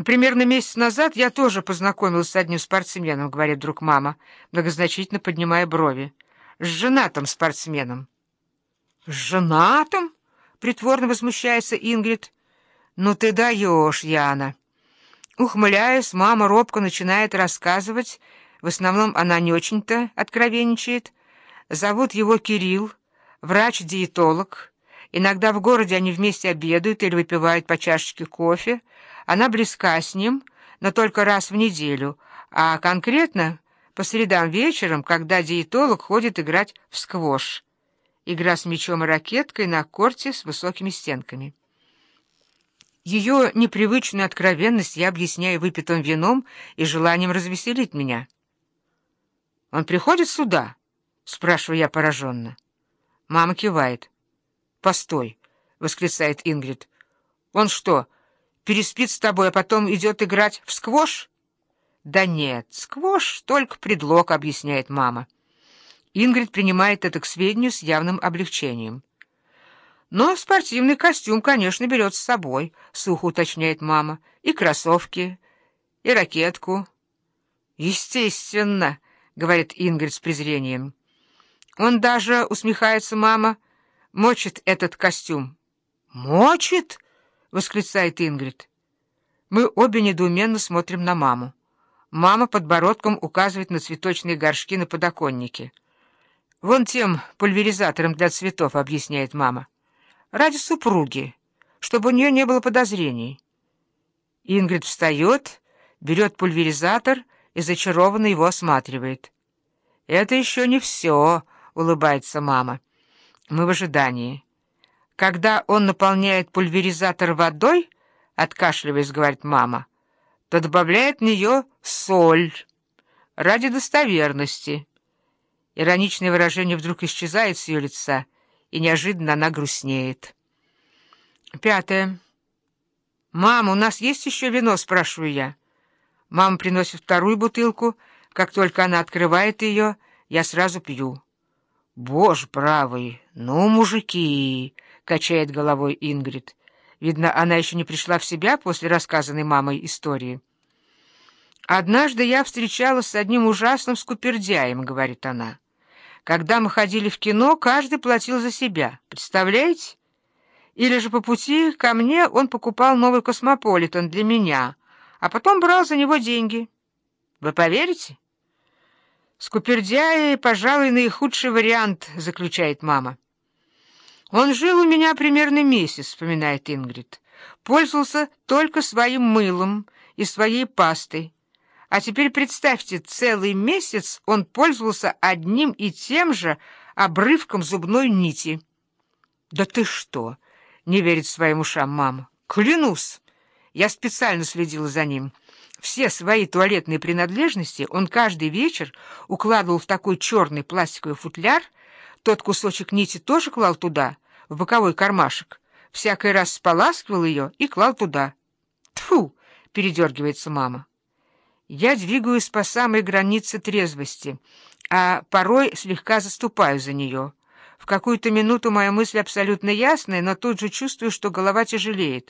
«Примерно месяц назад я тоже познакомилась с одним спортсменом», — говорит вдруг мама, многозначительно поднимая брови. «С женатым спортсменом». «С женатым?» — притворно возмущается Ингрид. «Ну ты даешь, Яна». Ухмыляясь, мама робко начинает рассказывать. В основном она не очень-то откровенничает. Зовут его Кирилл, врач-диетолог. Иногда в городе они вместе обедают или выпивают по чашечке кофе. Она близка с ним, но только раз в неделю, а конкретно по средам вечером, когда диетолог ходит играть в сквош. Игра с мячом и ракеткой на корте с высокими стенками. Ее непривычную откровенность я объясняю выпитым вином и желанием развеселить меня. «Он приходит сюда?» — спрашиваю я пораженно. Мама кивает. «Постой!» — восклицает Ингрид. «Он что, переспит с тобой, а потом идет играть в сквош?» «Да нет, сквош — только предлог», — объясняет мама. Ингрид принимает это к сведению с явным облегчением. «Но спортивный костюм, конечно, берет с собой», — сухо уточняет мама. «И кроссовки, и ракетку». «Естественно», — говорит Ингрид с презрением. «Он даже, — усмехается мама, — мочит этот костюм». «Мочит?» — восклицает Ингрид. Мы обе недоуменно смотрим на маму. Мама подбородком указывает на цветочные горшки на подоконнике. «Вон тем пульверизатором для цветов», — объясняет мама. «Ради супруги, чтобы у нее не было подозрений». Ингрид встает, берет пульверизатор и зачарованно его осматривает. «Это еще не все», — улыбается мама. Мы в ожидании. «Когда он наполняет пульверизатор водой, — откашливаясь, говорит мама, — то добавляет в нее соль ради достоверности». Ироничное выражение вдруг исчезает с ее лица, и неожиданно она грустнеет. 5. «Мама, у нас есть еще вино?» — спрашиваю я. Мама приносит вторую бутылку. Как только она открывает ее, я сразу пью. «Боже правый, ну, мужики!» — качает головой Ингрид. Видно, она еще не пришла в себя после рассказанной мамой истории. «Однажды я встречалась с одним ужасным скупердяем», — говорит она. «Когда мы ходили в кино, каждый платил за себя. Представляете? Или же по пути ко мне он покупал новый «Космополитен» для меня, а потом брал за него деньги. Вы поверите?» «Скупердяи, пожалуй, наихудший вариант», — заключает мама. «Он жил у меня примерно месяц», — вспоминает Ингрид. «Пользовался только своим мылом и своей пастой. А теперь представьте, целый месяц он пользовался одним и тем же обрывком зубной нити». «Да ты что?» — не верит своим ушам мама. «Клянусь, я специально следила за ним. Все свои туалетные принадлежности он каждый вечер укладывал в такой черный пластиковый футляр, тот кусочек нити тоже клал туда, в боковой кармашек, всякий раз споласкивал ее и клал туда». «Тьфу!» — передергивается мама. Я двигаюсь по самой границе трезвости, а порой слегка заступаю за нее. В какую-то минуту моя мысль абсолютно ясная, но тут же чувствую, что голова тяжелеет.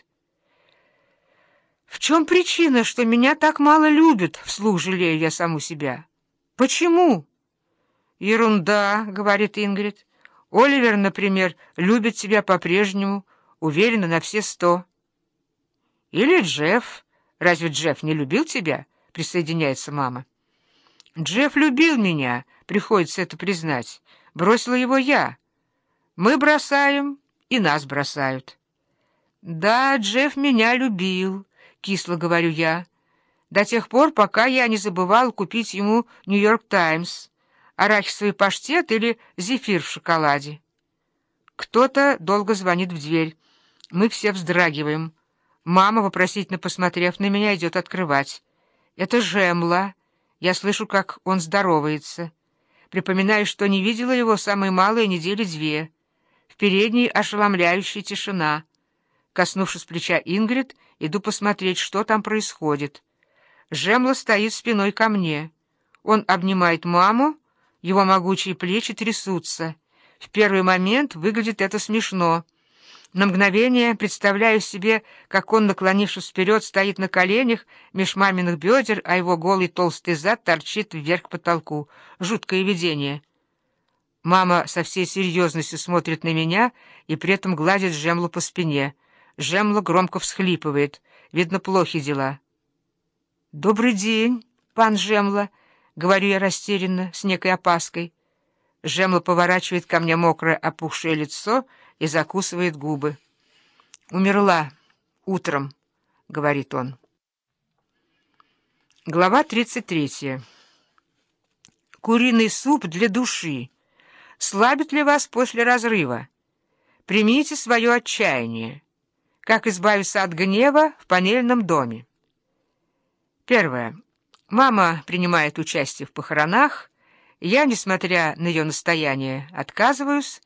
«В чем причина, что меня так мало любят?» — вслух жалею я саму себя. «Почему?» «Ерунда», — говорит Ингрид. «Оливер, например, любит тебя по-прежнему, уверена на все 100». «Или Джефф. Разве Джефф не любил тебя?» — присоединяется мама. «Джефф любил меня, приходится это признать. Бросила его я. Мы бросаем, и нас бросают». «Да, Джефф меня любил», — кисло говорю я, «до тех пор, пока я не забывал купить ему «Нью-Йорк Таймс», арахисовый паштет или зефир в шоколаде». Кто-то долго звонит в дверь. Мы все вздрагиваем. Мама, вопросительно посмотрев на меня, идет открывать. Это Жемла. Я слышу, как он здоровается. Припоминаю, что не видела его самые малые недели 2. В передней ошеломляющая тишина. Коснувшись плеча Ингрид, иду посмотреть, что там происходит. Жемла стоит спиной ко мне. Он обнимает маму, его могучие плечи трясутся. В первый момент выглядит это смешно. На мгновение представляю себе, как он, наклонившись вперед, стоит на коленях меж маминых бедер, а его голый толстый зад торчит вверх к потолку. Жуткое видение. Мама со всей серьезностью смотрит на меня и при этом гладит Жемлу по спине. Жемла громко всхлипывает. Видно, плохи дела. «Добрый день, пан Жемла», — говорю я растерянно, с некой опаской. Жемла поворачивает ко мне мокрое опухшее лицо и закусывает губы. «Умерла утром», — говорит он. Глава 33. Куриный суп для души. Слабит ли вас после разрыва? Примите свое отчаяние. Как избавиться от гнева в панельном доме? Первое. Мама принимает участие в похоронах. Я, несмотря на ее настояние, отказываюсь.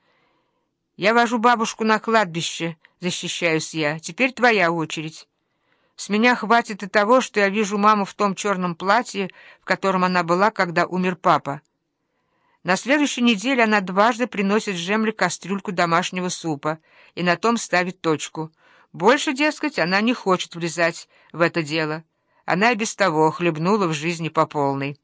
Я вожу бабушку на кладбище, защищаюсь я. Теперь твоя очередь. С меня хватит и того, что я вижу маму в том черном платье, в котором она была, когда умер папа. На следующей неделе она дважды приносит Жемле кастрюльку домашнего супа и на том ставит точку. Больше, дескать, она не хочет влезать в это дело. Она и без того хлебнула в жизни по полной.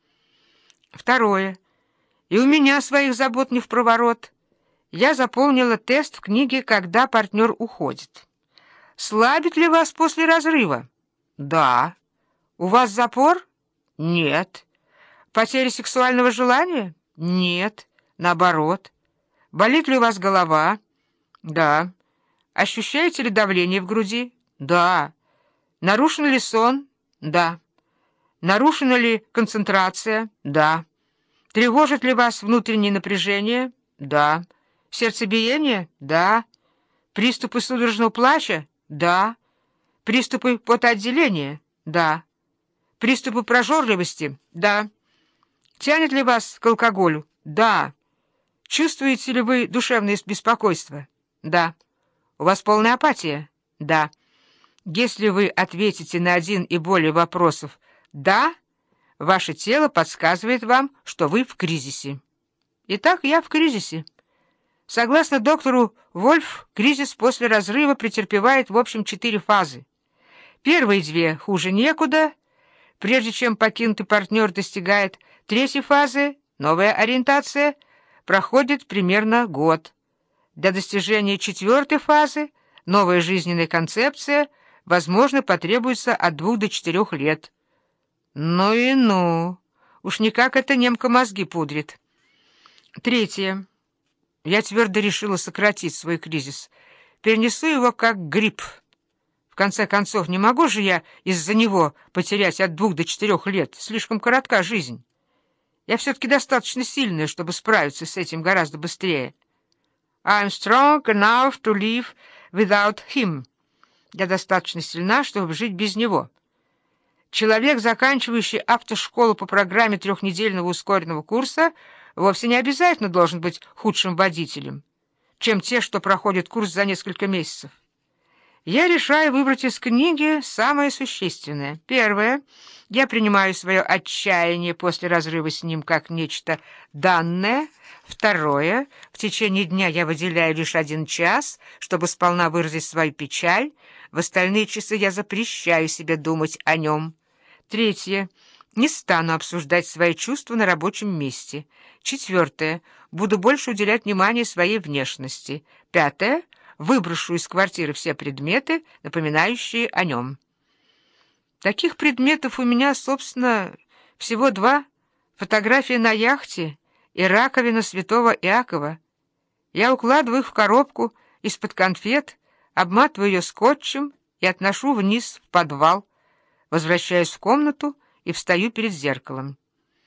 Второе. И у меня своих забот не впроворот. Я заполнила тест в книге «Когда партнер уходит». Слабит ли вас после разрыва? Да. У вас запор? Нет. Потеря сексуального желания? Нет. Наоборот. Болит ли у вас голова? Да. Ощущаете ли давление в груди? Да. Нарушен ли сон? Да. Нарушена ли концентрация? Да. Тревожит ли вас внутреннее напряжение? Да. Сердцебиение? Да. Приступы судорожного плача? Да. Приступы потоотделения? Да. Приступы прожорливости? Да. Тянет ли вас к алкоголю? Да. Чувствуете ли вы душевное беспокойство? Да. У вас полная апатия? Да. Если вы ответите на один и более вопросов «да», ваше тело подсказывает вам, что вы в кризисе. Итак, я в кризисе. Согласно доктору Вольф, кризис после разрыва претерпевает в общем 4 фазы. Первые 2 хуже некуда. Прежде чем покинутый партнер достигает 3-й фазы, новая ориентация, проходит примерно год. Для достижения 4-й фазы, новая жизненная концепция, возможно, потребуется от 2 до 4 лет. Ну и ну! Уж никак эта немка мозги пудрит. 3. Я твердо решила сократить свой кризис. Перенесу его как грипп. В конце концов, не могу же я из-за него потерять от 2 до 4 лет. Слишком коротка жизнь. Я все-таки достаточно сильная, чтобы справиться с этим гораздо быстрее. I'm strong enough to live without him. Я достаточно сильна, чтобы жить без него. Человек, заканчивающий автошколу по программе 3-недельного ускоренного курса, вовсе не обязательно должен быть худшим водителем, чем те, что проходят курс за несколько месяцев. Я решаю выбрать из книги самое существенное. Первое. Я принимаю свое отчаяние после разрыва с ним как нечто данное. Второе. В течение дня я выделяю лишь 1 час, чтобы сполна выразить свою печаль. В остальные часы я запрещаю себе думать о нем. Третье. Не стану обсуждать свои чувства на рабочем месте. 4. Буду больше уделять внимание своей внешности. 5. Выброшу из квартиры все предметы, напоминающие о нем. Таких предметов у меня, собственно, всего 2. Фотография на яхте и раковина святого Иакова. Я укладываю их в коробку из-под конфет, обматываю ее скотчем и отношу вниз в подвал. Возвращаюсь в комнату и встаю перед зеркалом.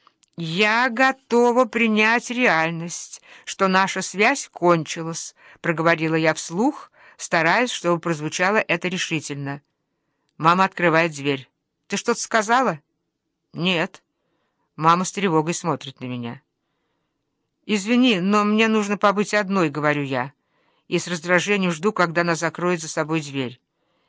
«Я готова принять реальность, что наша связь кончилась», — проговорила я вслух, стараясь, чтобы прозвучало это решительно. Мама открывает дверь. «Ты что-то сказала?» «Нет». Мама с тревогой смотрит на меня. «Извини, но мне нужно побыть одной», — говорю я, и с раздражением жду, когда она закроет за собой дверь.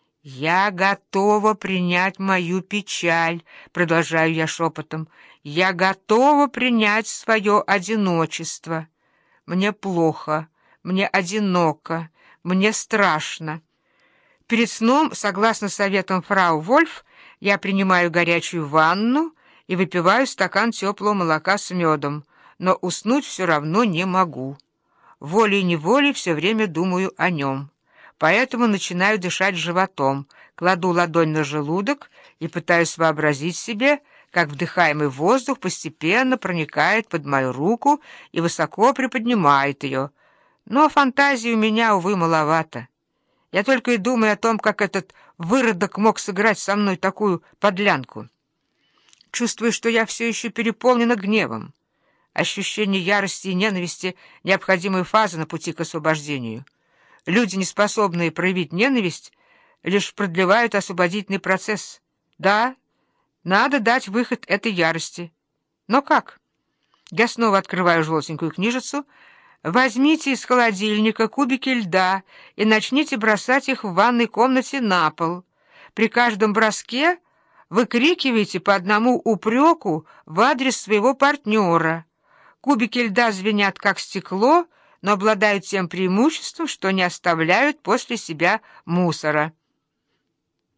«Я готова принять мою печаль», — продолжаю я шепотом. «Я готова принять свое одиночество. Мне плохо, мне одиноко, Мне страшно. Перед сном, согласно советам фрау Вольф, я принимаю горячую ванну и выпиваю стакан теплого молока с медом, но уснуть все равно не могу. Волей-неволей все время думаю о нем. Поэтому начинаю дышать животом, кладу ладонь на желудок и пытаюсь вообразить себе, как вдыхаемый воздух постепенно проникает под мою руку и высоко приподнимает ее. Но фантазии у меня, увы, маловато. Я только и думаю о том, как этот выродок мог сыграть со мной такую подлянку. Чувствую, что я все еще переполнена гневом. Ощущение ярости и ненависти — необходимые фазы на пути к освобождению. Люди, не способные проявить ненависть, лишь продлевают освободительный процесс. Да, надо дать выход этой ярости. Но как? Я снова открываю желтенькую книжицу. Возьмите из холодильника кубики льда и начните бросать их в ванной комнате на пол. При каждом броске выкрикивайте по одному упреку в адрес своего партнера. Кубики льда звенят, как стекло, но обладают тем преимуществом, что не оставляют после себя мусора.